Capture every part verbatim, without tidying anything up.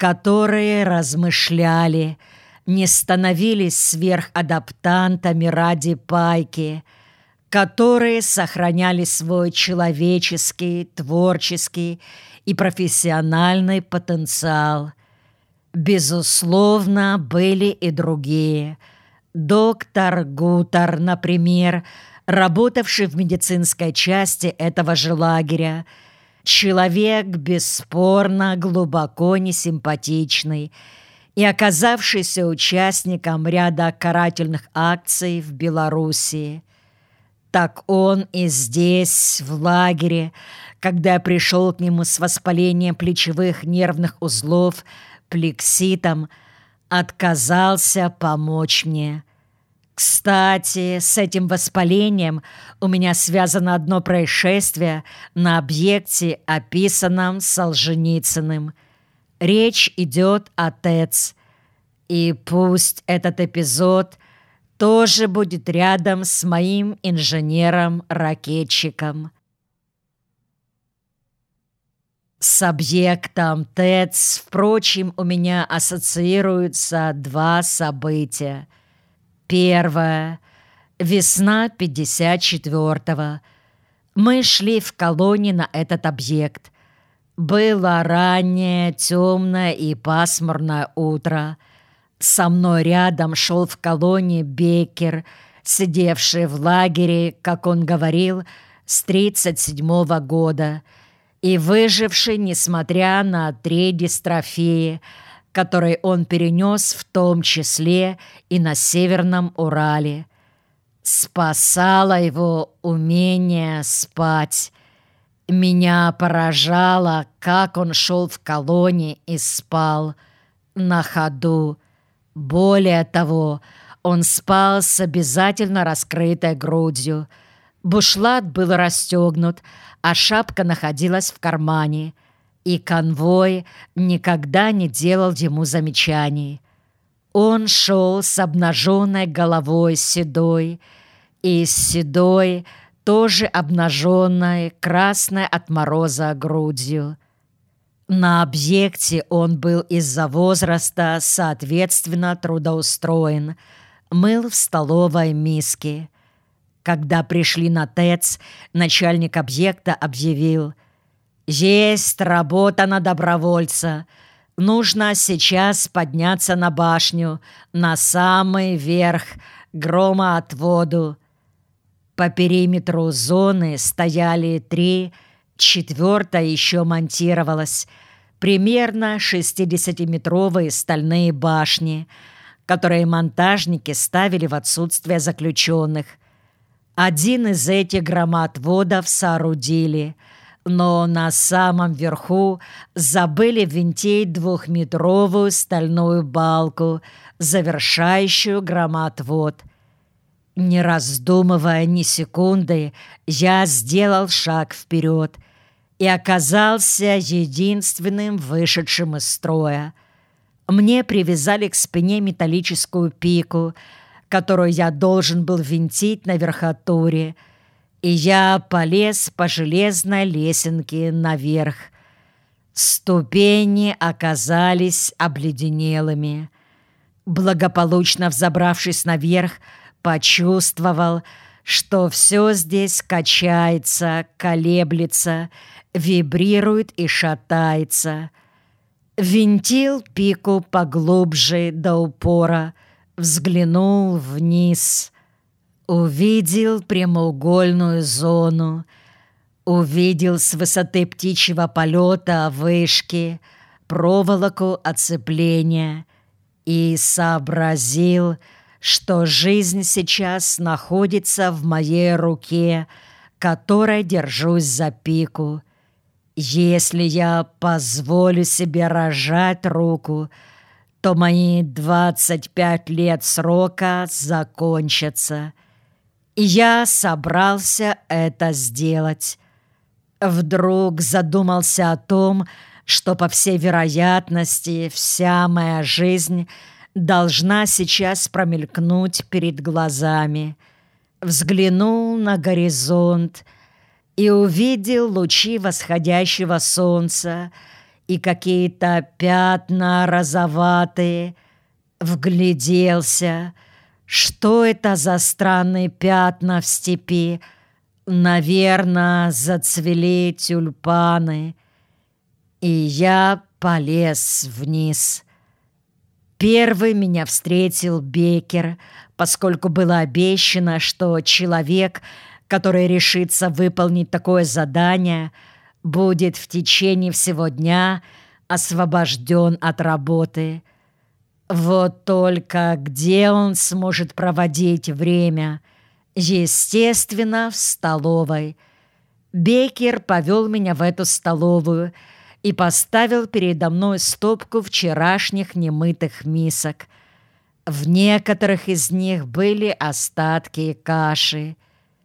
которые размышляли, не становились сверхадаптантами ради пайки, которые сохраняли свой человеческий, творческий и профессиональный потенциал. Безусловно, были и другие. Доктор Гутер, например, работавший в медицинской части этого же лагеря, человек бесспорно глубоко несимпатичный и оказавшийся участником ряда карательных акций в Белоруссии. Так он и здесь, в лагере, когда я пришел к нему с воспалением плечевых нервных узлов, плекситом, отказался помочь мне. Кстати, с этим воспалением у меня связано одно происшествие на объекте, описанном Солженицыным. Речь идет о ТЭЦ, и пусть этот эпизод тоже будет рядом с моим инженером-ракетчиком. С объектом ТЭЦ, впрочем, у меня ассоциируются два события. Первое. Весна пятьдесят четвёртого. Мы шли в колонии на этот объект. Было раннее, темное и пасмурное утро. Со мной рядом шел в колонии Беккер, сидевший в лагере, как он говорил, с тридцать седьмого года и выживший, несмотря на три дистрофии, которые он перенес в том числе и на Северном Урале. Спасало его умение спать. Меня поражало, как он шел в колонии и спал на ходу. Более того, он спал с обязательно раскрытой грудью. Бушлат был расстегнут, а шапка находилась в кармане, и конвой никогда не делал ему замечаний. Он шел с обнаженной головой седой, и с седой, тоже обнаженной, красной от мороза грудью. На объекте он был из-за возраста, соответственно, трудоустроен, мыл в столовой миске. Когда пришли на ТЭЦ, начальник объекта объявил: «Есть работа на добровольца. Нужно сейчас подняться на башню, на самый верх, к громоотводу». По периметру зоны стояли три, четвертая еще монтировалась, примерно шестидесятиметровые стальные башни, которые монтажники ставили в отсутствие заключенных. Один из этих громоотводов соорудили, но на самом верху забыли винтить двухметровую стальную балку, завершающую громоотвод. Не раздумывая ни секунды, я сделал шаг вперед и оказался единственным вышедшим из строя. Мне привязали к спине металлическую пику, которую я должен был винтить на верхотуре, и я полез по железной лесенке наверх. Ступени оказались обледенелыми. Благополучно взобравшись наверх, почувствовал, что все здесь качается, колеблется, вибрирует и шатается. Винтил пику поглубже до упора, взглянул вниз, увидел прямоугольную зону, увидел с высоты птичьего полета вышки, проволоку оцепления и сообразил, что жизнь сейчас находится в моей руке, которой держусь за пику. Если я позволю себе разжать руку, то мои двадцать пять лет срока закончатся. И я собрался это сделать. Вдруг задумался о том, что, по всей вероятности, вся моя жизнь должна сейчас промелькнуть перед глазами. Взглянул на горизонт и увидел лучи восходящего солнца и какие-то пятна розоватые. Вгляделся. Что это за странные пятна в степи? Наверно, зацвели тюльпаны. И я полез вниз. Первый меня встретил Беккер, поскольку было обещано, что человек, который решится выполнить такое задание, будет в течение всего дня освобожден от работы. Вот только где он сможет проводить время? Естественно, в столовой. Беккер повел меня в эту столовую и поставил передо мной стопку вчерашних немытых мисок. В некоторых из них были остатки каши.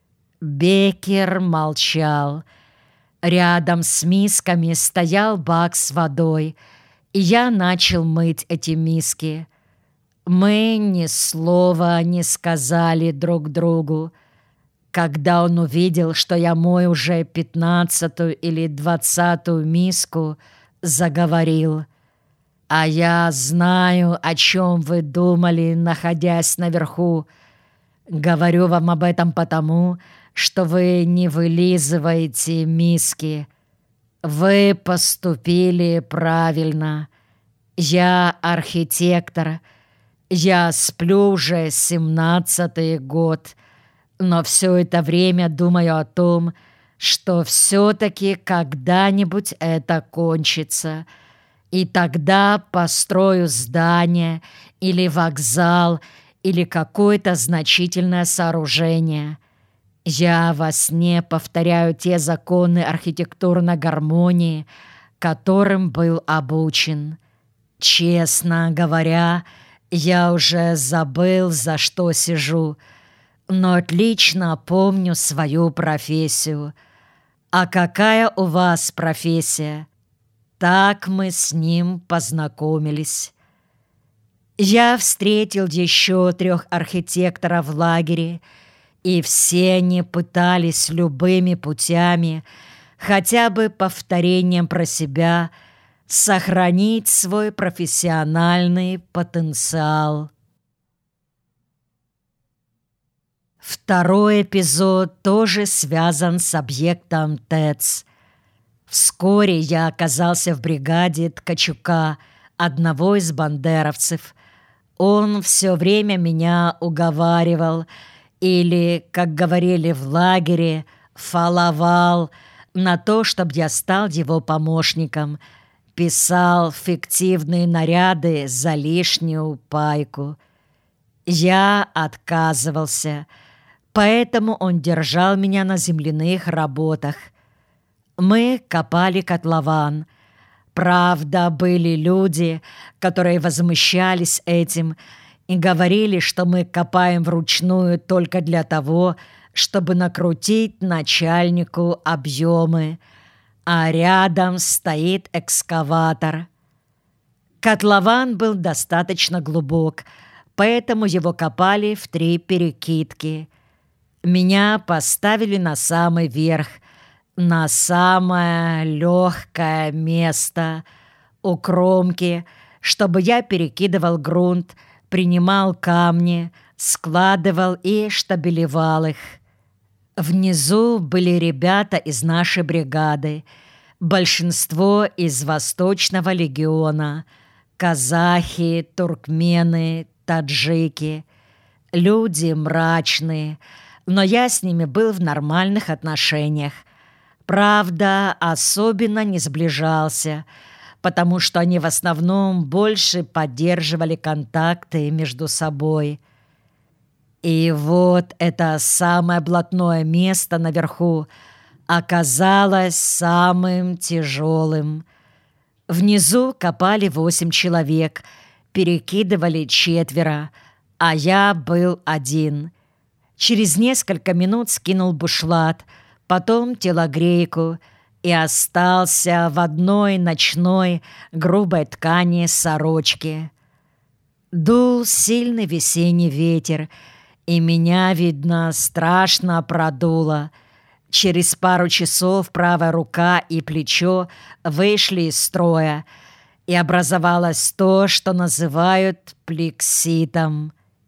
Беккер молчал. Рядом с мисками стоял бак с водой, и я начал мыть эти миски. Мы ни слова не сказали друг другу. Когда он увидел, что я мою уже пятнадцатую или двадцатую миску, заговорил: «А я знаю, о чем вы думали, находясь наверху. Говорю вам об этом потому, что вы не вылизываете миски. Вы поступили правильно. Я архитектор. Я сплю уже семнадцатый год, но все это время думаю о том, что все-таки когда-нибудь это кончится, и тогда построю здание или вокзал или какое-то значительное сооружение. Я во сне повторяю те законы архитектурной гармонии, которым был обучен. Честно говоря, я уже забыл, за что сижу, но отлично помню свою профессию. А какая у вас профессия? Так мы с ним познакомились. Я встретил еще трех архитекторов в лагере, и все они пытались любыми путями, хотя бы повторением про себя, сохранить свой профессиональный потенциал. Второй эпизод тоже связан с объектом ТЭЦ. Вскоре я оказался в бригаде Ткачука, одного из бандеровцев. Он все время меня уговаривал, или, как говорили в лагере, фаловал на то, чтобы я стал его помощником, писал фиктивные наряды за лишнюю пайку. Я отказывался, поэтому он держал меня на земляных работах. Мы копали котлован. Правда, были люди, которые возмущались этим и говорили, что мы копаем вручную только для того, чтобы накрутить начальнику объемы, а рядом стоит экскаватор. Котлован был достаточно глубок, поэтому его копали в три перекидки. Меня поставили на самый верх, на самое легкое место у кромки, чтобы я перекидывал грунт, принимал камни, складывал и штабелевал их. Внизу были ребята из нашей бригады, большинство из Восточного легиона, казахи, туркмены, таджики. Люди мрачные, но я с ними был в нормальных отношениях. Правда, особенно не сближался, потому что они в основном больше поддерживали контакты между собой. И вот это самое блатное место наверху оказалось самым тяжелым. Внизу копали восемь человек, перекидывали четверо, а я был один. Через несколько минут скинул бушлат, потом телогрейку и остался в одной ночной грубой ткани сорочки. Дул сильный весенний ветер, и меня, видно, страшно продуло. Через пару часов правая рука и плечо вышли из строя, и образовалось то, что называют плекситом.